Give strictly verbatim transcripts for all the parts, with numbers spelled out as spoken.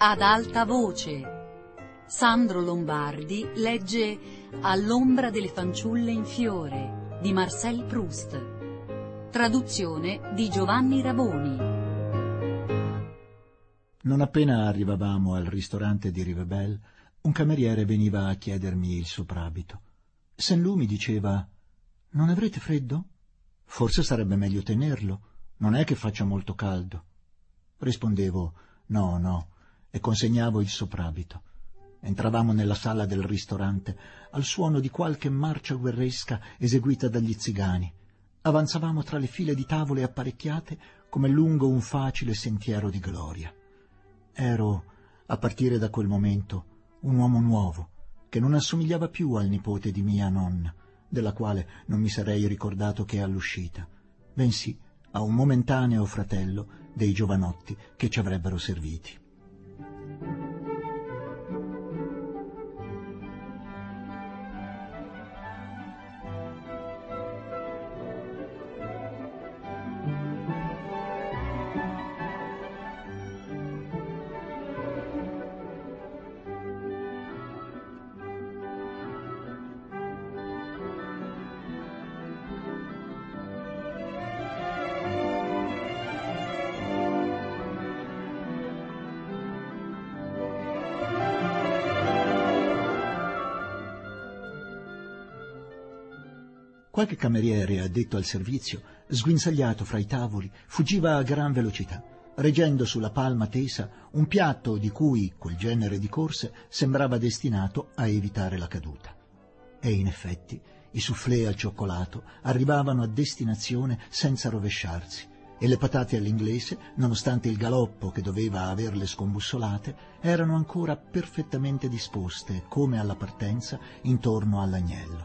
Ad alta voce. Sandro Lombardi legge All'ombra delle fanciulle in fiore di Marcel Proust. Traduzione di Giovanni Raboni. Non appena arrivavamo al ristorante di Rivebelle, un cameriere veniva a chiedermi il soprabito. Saint-Loup mi diceva: «Non avrete freddo? Forse sarebbe meglio tenerlo. Non è che faccia molto caldo». Rispondevo «No, no», e consegnavo il soprabito. Entravamo nella sala del ristorante al suono di qualche marcia guerresca eseguita dagli zigani. Avanzavamo tra le file di tavole apparecchiate come lungo un facile sentiero di gloria. Ero, a partire da quel momento, un uomo nuovo, che non assomigliava più al nipote di mia nonna, della quale non mi sarei ricordato che all'uscita, bensì a un momentaneo fratello dei giovanotti che ci avrebbero serviti. Qualche cameriere addetto al servizio, sguinzagliato fra i tavoli, fuggiva a gran velocità, reggendo sulla palma tesa un piatto di cui quel genere di corse sembrava destinato a evitare la caduta. E in effetti i soufflé al cioccolato arrivavano a destinazione senza rovesciarsi, e le patate all'inglese, nonostante il galoppo che doveva averle scombussolate, erano ancora perfettamente disposte, come alla partenza, intorno all'agnello.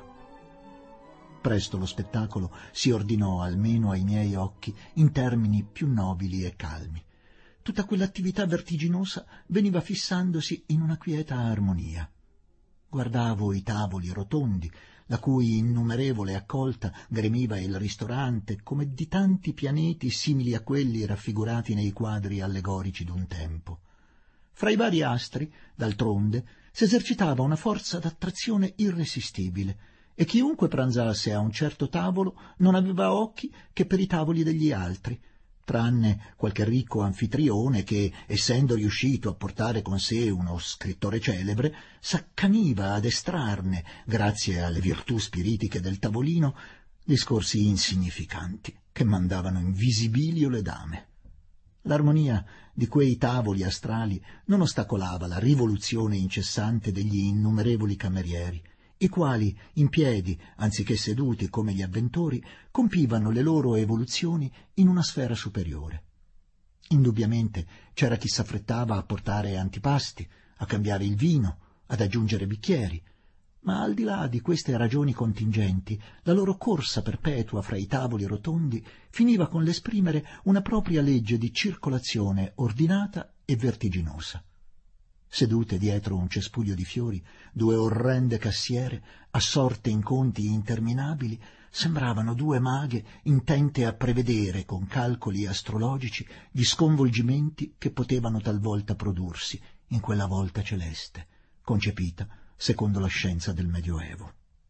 Presto lo spettacolo si ordinò, almeno ai miei occhi, in termini più nobili e calmi. Tutta quell'attività vertiginosa veniva fissandosi in una quieta armonia. Guardavo i tavoli rotondi, la cui innumerevole accolta gremiva il ristorante come di tanti pianeti simili a quelli raffigurati nei quadri allegorici d'un tempo. Fra i vari astri, d'altronde, s'esercitava una forza d'attrazione irresistibile, e chiunque pranzasse a un certo tavolo non aveva occhi che per i tavoli degli altri, tranne qualche ricco anfitrione che, essendo riuscito a portare con sé uno scrittore celebre, s'accaniva ad estrarne, grazie alle virtù spiritiche del tavolino, discorsi insignificanti che mandavano in visibilio le dame. L'armonia di quei tavoli astrali non ostacolava la rivoluzione incessante degli innumerevoli camerieri, i quali, in piedi, anziché seduti come gli avventori, compivano le loro evoluzioni in una sfera superiore. Indubbiamente c'era chi s'affrettava a portare antipasti, a cambiare il vino, ad aggiungere bicchieri, ma al di là di queste ragioni contingenti, la loro corsa perpetua fra i tavoli rotondi finiva con l'esprimere una propria legge di circolazione ordinata e vertiginosa. Sedute dietro un cespuglio di fiori, due orrende cassiere, assorte in conti interminabili, sembravano due maghe intente a prevedere con calcoli astrologici gli sconvolgimenti che potevano talvolta prodursi in quella volta celeste, concepita secondo la scienza del Medioevo.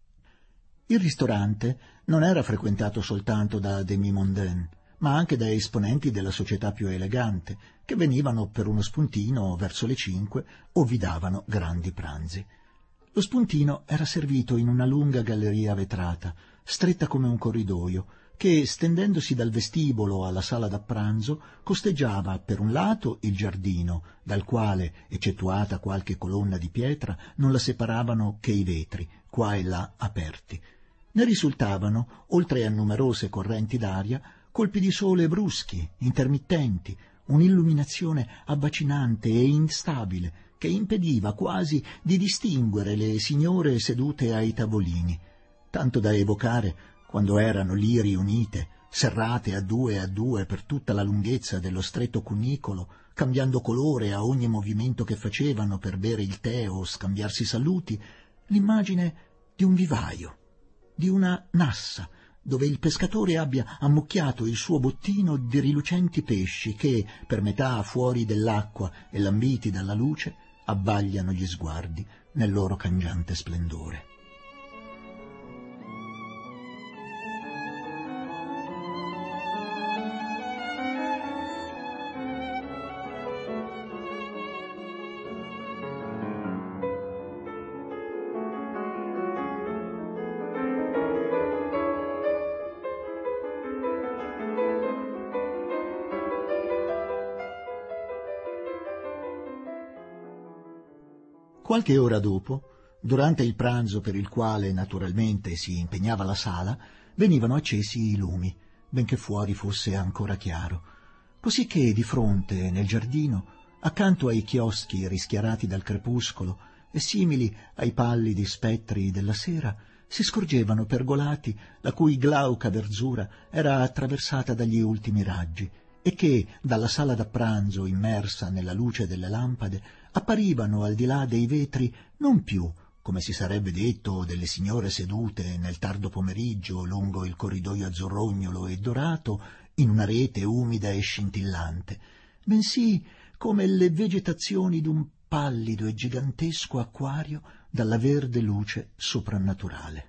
Il ristorante non era frequentato soltanto da demi-mondaine, ma anche da esponenti della società più elegante, che venivano per uno spuntino verso le cinque o vi davano grandi pranzi. Lo spuntino era servito in una lunga galleria vetrata, stretta come un corridoio, che, stendendosi dal vestibolo alla sala da pranzo, costeggiava per un lato il giardino, dal quale, eccettuata qualche colonna di pietra, non la separavano che i vetri, qua e là aperti. Ne risultavano, oltre a numerose correnti d'aria, colpi di sole bruschi, intermittenti, un'illuminazione abbacinante e instabile che impediva quasi di distinguere le signore sedute ai tavolini, tanto da evocare, quando erano lì riunite, serrate a due a due per tutta la lunghezza dello stretto cunicolo, cambiando colore a ogni movimento che facevano per bere il tè o scambiarsi saluti, l'immagine di un vivaio, di una nassa, dove il pescatore abbia ammucchiato il suo bottino di rilucenti pesci che, per metà fuori dell'acqua e lambiti dalla luce, abbagliano gli sguardi nel loro cangiante splendore. Qualche ora dopo, durante il pranzo per il quale naturalmente si impegnava la sala, venivano accesi i lumi, benché fuori fosse ancora chiaro, così che di fronte, nel giardino, accanto ai chioschi rischiarati dal crepuscolo e simili ai pallidi spettri della sera, si scorgevano pergolati la cui glauca verzura era attraversata dagli ultimi raggi e che, dalla sala da pranzo immersa nella luce delle lampade, apparivano al di là dei vetri non più, come si sarebbe detto, delle signore sedute nel tardo pomeriggio lungo il corridoio azzurrognolo e dorato in una rete umida e scintillante, bensì come le vegetazioni d'un pallido e gigantesco acquario dalla verde luce soprannaturale.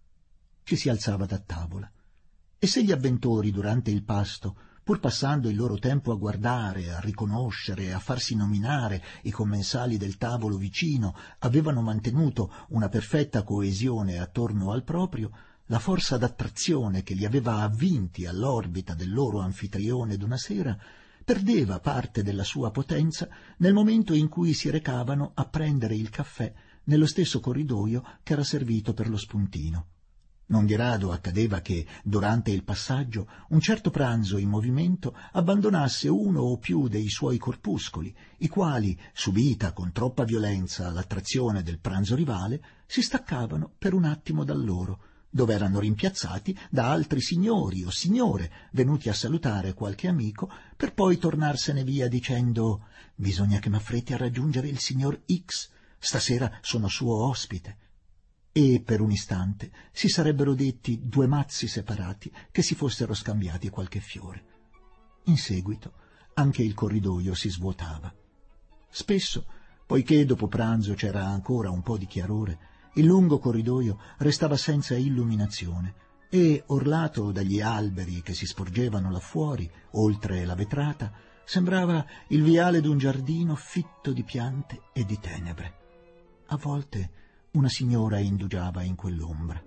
Ci si alzava da tavola, e se gli avventori durante il pasto, pur passando il loro tempo a guardare, a riconoscere, a farsi nominare i commensali del tavolo vicino, avevano mantenuto una perfetta coesione attorno al proprio, la forza d'attrazione che li aveva avvinti all'orbita del loro anfitrione d'una sera perdeva parte della sua potenza nel momento in cui si recavano a prendere il caffè nello stesso corridoio che era servito per lo spuntino. Non di rado accadeva che, durante il passaggio, un certo pranzo in movimento abbandonasse uno o più dei suoi corpuscoli, i quali, subita con troppa violenza l'attrazione del pranzo rivale, si staccavano per un attimo da loro, dove erano rimpiazzati da altri signori o signore venuti a salutare qualche amico, per poi tornarsene via dicendo «Bisogna che m'affretti a raggiungere il signor X, stasera sono suo ospite». E per un istante si sarebbero detti due mazzi separati che si fossero scambiati qualche fiore. In seguito anche il corridoio si svuotava. Spesso, poiché dopo pranzo c'era ancora un po' di chiarore, il lungo corridoio restava senza illuminazione e, orlato dagli alberi che si sporgevano là fuori, oltre la vetrata, sembrava il viale d'un giardino fitto di piante e di tenebre. A volte una signora indugiava in quell'ombra.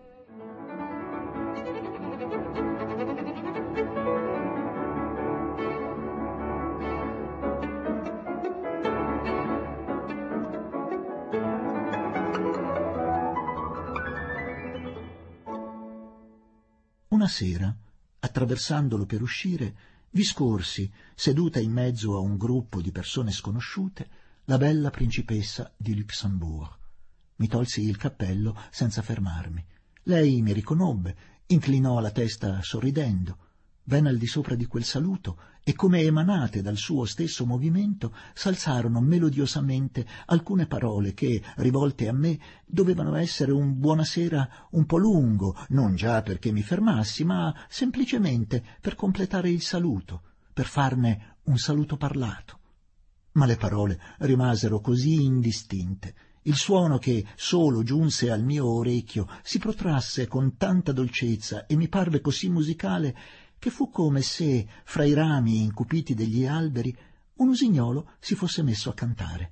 Una sera, attraversandolo per uscire, vi scorsi, seduta in mezzo a un gruppo di persone sconosciute, la bella principessa di Luxembourg. Mi tolsi il cappello senza fermarmi. Lei mi riconobbe, inclinò la testa sorridendo. Ben al di sopra di quel saluto, e come emanate dal suo stesso movimento, s'alzarono melodiosamente alcune parole che, rivolte a me, dovevano essere un buonasera un po' lungo, non già perché mi fermassi, ma semplicemente per completare il saluto, per farne un saluto parlato. Ma le parole rimasero così indistinte, il suono che solo giunse al mio orecchio si protrasse con tanta dolcezza e mi parve così musicale che fu come se, fra i rami incupiti degli alberi, un usignolo si fosse messo a cantare.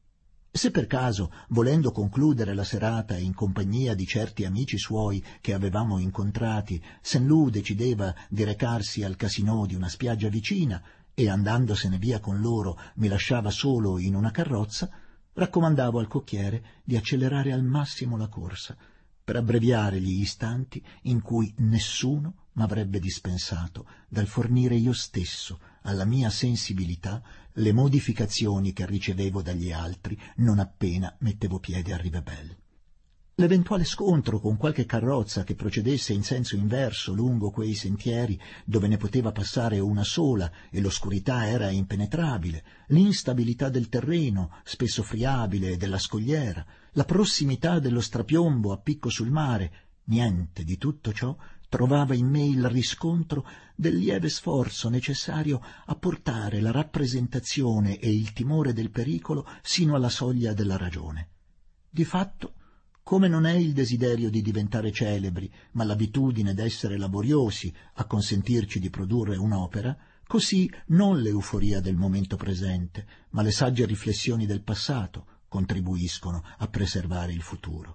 Se per caso, volendo concludere la serata in compagnia di certi amici suoi che avevamo incontrati, Saint-Loup decideva di recarsi al casinò di una spiaggia vicina e, andandosene via con loro, mi lasciava solo in una carrozza, raccomandavo al cocchiere di accelerare al massimo la corsa, per abbreviare gli istanti in cui nessuno m'avrebbe dispensato dal fornire io stesso alla mia sensibilità le modificazioni che ricevevo dagli altri non appena mettevo piede a Rivebelle. L'eventuale scontro con qualche carrozza che procedesse in senso inverso lungo quei sentieri dove ne poteva passare una sola e l'oscurità era impenetrabile, l'instabilità del terreno, spesso friabile, della scogliera, la prossimità dello strapiombo a picco sul mare, niente di tutto ciò trovava in me il riscontro del lieve sforzo necessario a portare la rappresentazione e il timore del pericolo sino alla soglia della ragione. Di fatto, come non è il desiderio di diventare celebri, ma l'abitudine d'essere laboriosi a consentirci di produrre un'opera, così non l'euforia del momento presente, ma le sagge riflessioni del passato contribuiscono a preservare il futuro.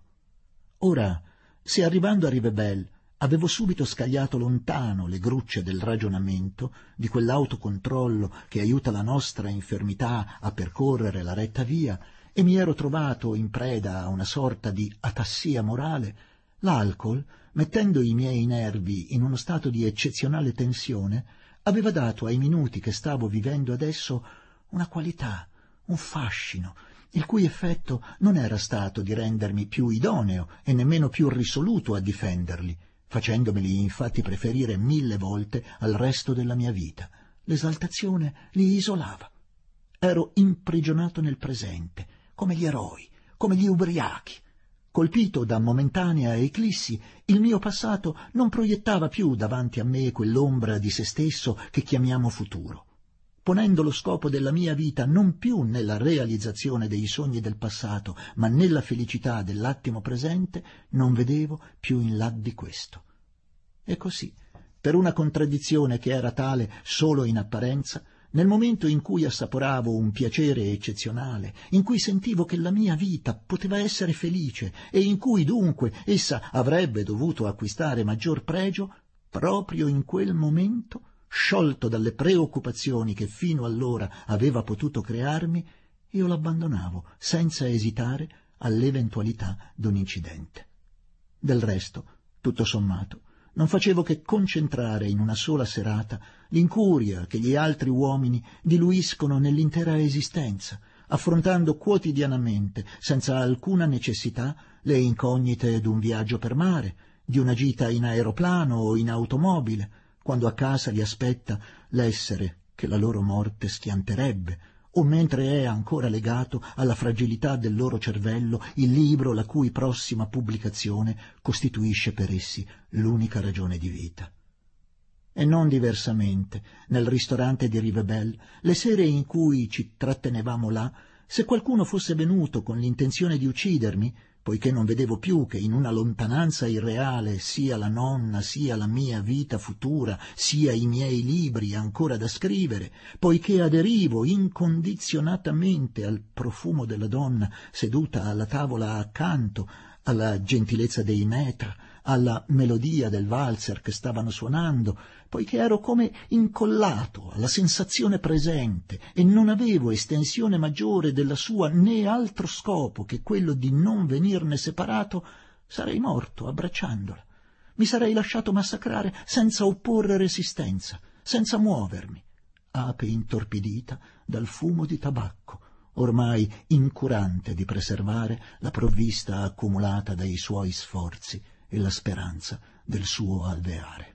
Ora, se arrivando a Rivebelle avevo subito scagliato lontano le grucce del ragionamento, di quell'autocontrollo che aiuta la nostra infermità a percorrere la retta via, e mi ero trovato in preda a una sorta di atassia morale, l'alcol, mettendo i miei nervi in uno stato di eccezionale tensione, aveva dato ai minuti che stavo vivendo adesso una qualità, un fascino, il cui effetto non era stato di rendermi più idoneo e nemmeno più risoluto a difenderli, facendomeli infatti preferire mille volte al resto della mia vita. L'esaltazione li isolava. Ero imprigionato nel presente, come gli eroi, come gli ubriachi. Colpito da momentanea eclissi, il mio passato non proiettava più davanti a me quell'ombra di se stesso che chiamiamo futuro. Ponendo lo scopo della mia vita non più nella realizzazione dei sogni del passato, ma nella felicità dell'attimo presente, non vedevo più in là di questo. E così, per una contraddizione che era tale solo in apparenza, nel momento in cui assaporavo un piacere eccezionale, in cui sentivo che la mia vita poteva essere felice e in cui dunque essa avrebbe dovuto acquistare maggior pregio, proprio in quel momento, sciolto dalle preoccupazioni che fino allora aveva potuto crearmi, io l'abbandonavo senza esitare all'eventualità d'un incidente. Del resto, tutto sommato, non facevo che concentrare in una sola serata l'incuria che gli altri uomini diluiscono nell'intera esistenza, affrontando quotidianamente, senza alcuna necessità, le incognite d'un viaggio per mare, di una gita in aeroplano o in automobile, quando a casa li aspetta l'essere che la loro morte schianterebbe, o mentre è ancora legato alla fragilità del loro cervello il libro la cui prossima pubblicazione costituisce per essi l'unica ragione di vita. E non diversamente, nel ristorante di Rivebelle, le sere in cui ci trattenevamo là, se qualcuno fosse venuto con l'intenzione di uccidermi, poiché non vedevo più che in una lontananza irreale sia la nonna, sia la mia vita futura, sia i miei libri ancora da scrivere, poiché aderivo incondizionatamente al profumo della donna seduta alla tavola accanto, alla gentilezza dei maîtres, alla melodia del valzer che stavano suonando, poiché ero come incollato alla sensazione presente e non avevo estensione maggiore della sua né altro scopo che quello di non venirne separato, sarei morto abbracciandola. Mi sarei lasciato massacrare senza opporre resistenza, senza muovermi, ape intorpidita dal fumo di tabacco, ormai incurante di preservare la provvista accumulata dai suoi sforzi e la speranza del suo alveare.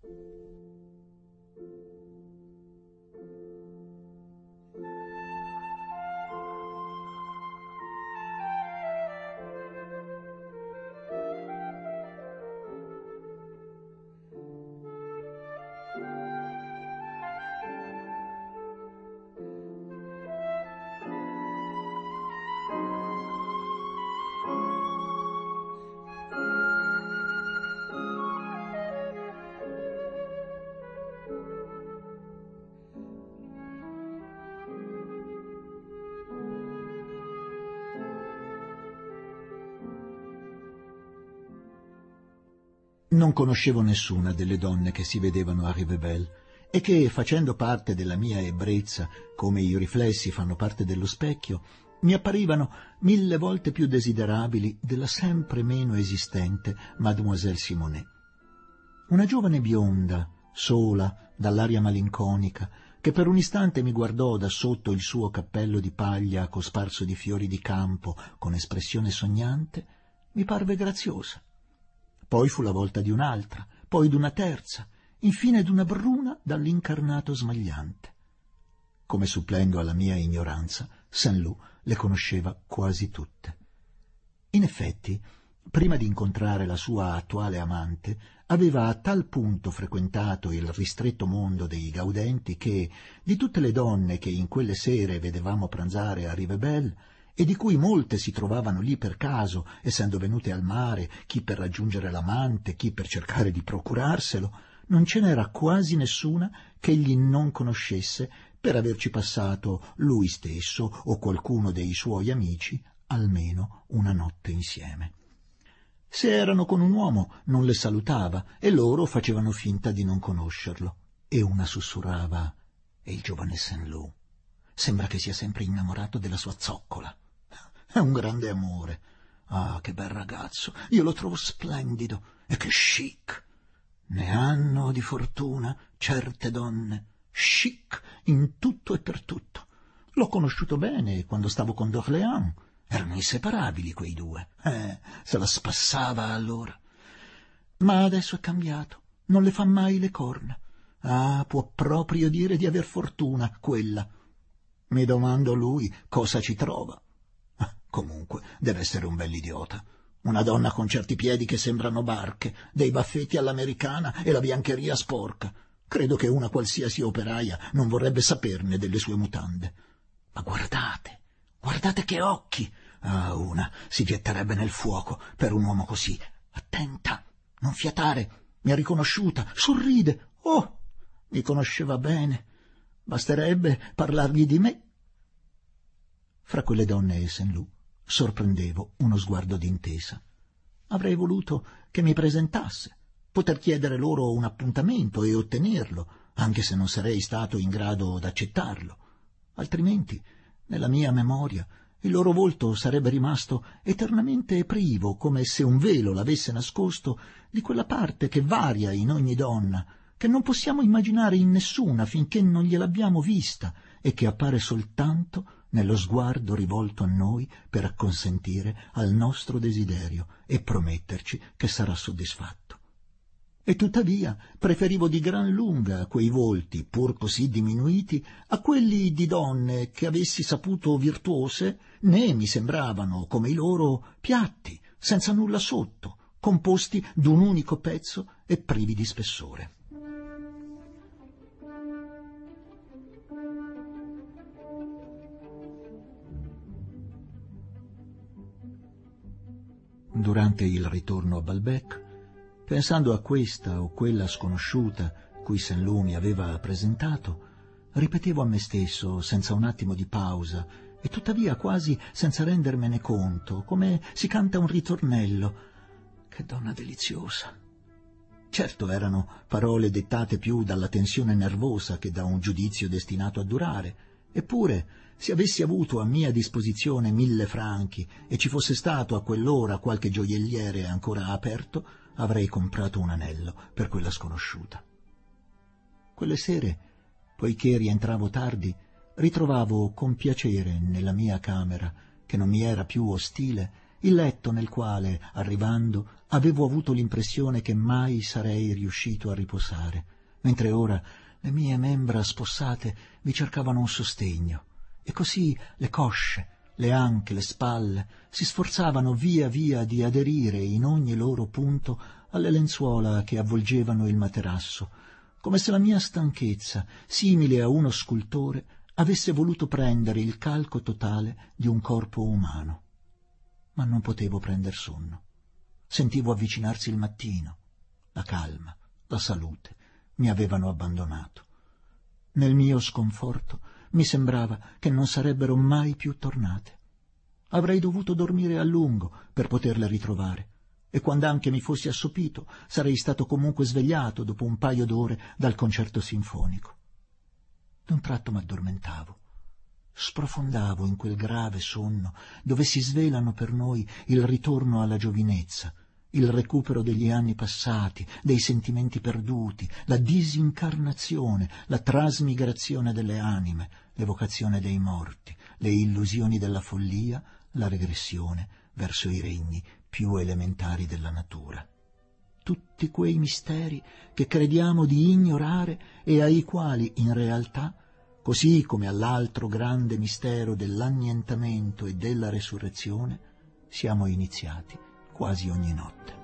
Non conoscevo nessuna delle donne che si vedevano a Rivebelle e che, facendo parte della mia ebbrezza, come i riflessi fanno parte dello specchio, mi apparivano mille volte più desiderabili della sempre meno esistente Mademoiselle Simonet. Una giovane bionda, sola, dall'aria malinconica, che per un istante mi guardò da sotto il suo cappello di paglia cosparso di fiori di campo con espressione sognante, mi parve graziosa. Poi fu la volta di un'altra, poi d'una terza, infine d'una bruna dall'incarnato smagliante. Come supplendo alla mia ignoranza, Saint-Loup le conosceva quasi tutte. In effetti, prima di incontrare la sua attuale amante, aveva a tal punto frequentato il ristretto mondo dei gaudenti che, di tutte le donne che in quelle sere vedevamo pranzare a Rivebelle, e di cui molte si trovavano lì per caso, essendo venute al mare, chi per raggiungere l'amante, chi per cercare di procurarselo, non ce n'era quasi nessuna che egli non conoscesse per averci passato lui stesso o qualcuno dei suoi amici almeno una notte insieme. Se erano con un uomo non le salutava e loro facevano finta di non conoscerlo, e una sussurrava: «E il giovane Saint-Loup sembra che sia sempre innamorato della sua zoccola. È un grande amore. Ah, che bel ragazzo, io lo trovo splendido e che chic. Ne hanno di fortuna certe donne, chic in tutto e per tutto. L'ho conosciuto bene quando stavo con d'Orléans. Erano inseparabili quei due. Eh, se la spassava allora. Ma adesso è cambiato, non le fa mai le corna. Ah, può proprio dire di aver fortuna, quella. Mi domando lui cosa ci trova. Ah, comunque, deve essere un bell'idiota. Una donna con certi piedi che sembrano barche, dei baffetti all'americana e la biancheria sporca. Credo che una qualsiasi operaia non vorrebbe saperne delle sue mutande. Ma guardate, guardate che occhi! Ah, una si getterebbe nel fuoco per un uomo così. Attenta, non fiatare, mi ha riconosciuta, sorride. Oh, mi conosceva bene. Basterebbe parlargli di me. Fra quelle donne e Saint-Loup sorprendevo uno sguardo d'intesa. Avrei voluto che mi presentasse, poter chiedere loro un appuntamento e ottenerlo, anche se non sarei stato in grado d'accettarlo. Altrimenti, nella mia memoria, il loro volto sarebbe rimasto eternamente privo, come se un velo l'avesse nascosto, di quella parte che varia in ogni donna, che non possiamo immaginare in nessuna finché non gliel'abbiamo vista e che appare soltanto nello sguardo rivolto a noi per acconsentire al nostro desiderio e prometterci che sarà soddisfatto. E tuttavia preferivo di gran lunga quei volti, pur così diminuiti, a quelli di donne che avessi saputo virtuose, né mi sembravano, come i loro, piatti, senza nulla sotto, composti d'un unico pezzo e privi di spessore. Durante il ritorno a Balbec, pensando a questa o quella sconosciuta cui Saint-Loup mi aveva presentato, ripetevo a me stesso, senza un attimo di pausa, e tuttavia quasi senza rendermene conto, come si canta un ritornello: «Che donna deliziosa!» Certo, erano parole dettate più dalla tensione nervosa che da un giudizio destinato a durare, eppure, se avessi avuto a mia disposizione mille franchi e ci fosse stato a quell'ora qualche gioielliere ancora aperto, avrei comprato un anello per quella sconosciuta. Quelle sere, poiché rientravo tardi, ritrovavo con piacere nella mia camera, che non mi era più ostile, il letto nel quale, arrivando, avevo avuto l'impressione che mai sarei riuscito a riposare, mentre ora le mie membra spossate vi cercavano un sostegno, e così le cosce, le anche, le spalle si sforzavano via via di aderire in ogni loro punto alle lenzuola che avvolgevano il materasso, come se la mia stanchezza, simile a uno scultore, avesse voluto prendere il calco totale di un corpo umano. Ma non potevo prender sonno. Sentivo avvicinarsi il mattino. La calma, la salute mi avevano abbandonato. Nel mio sconforto mi sembrava che non sarebbero mai più tornate. Avrei dovuto dormire a lungo per poterle ritrovare, e quand'anche mi fossi assopito sarei stato comunque svegliato dopo un paio d'ore dal concerto sinfonico. D'un tratto m'addormentavo. Sprofondavo in quel grave sonno dove si svelano per noi il ritorno alla giovinezza, il recupero degli anni passati, dei sentimenti perduti, la disincarnazione, la trasmigrazione delle anime, l'evocazione dei morti, le illusioni della follia, la regressione verso i regni più elementari della natura. Tutti quei misteri che crediamo di ignorare e ai quali in realtà, così come all'altro grande mistero dell'annientamento e della resurrezione, siamo iniziati quasi ogni notte.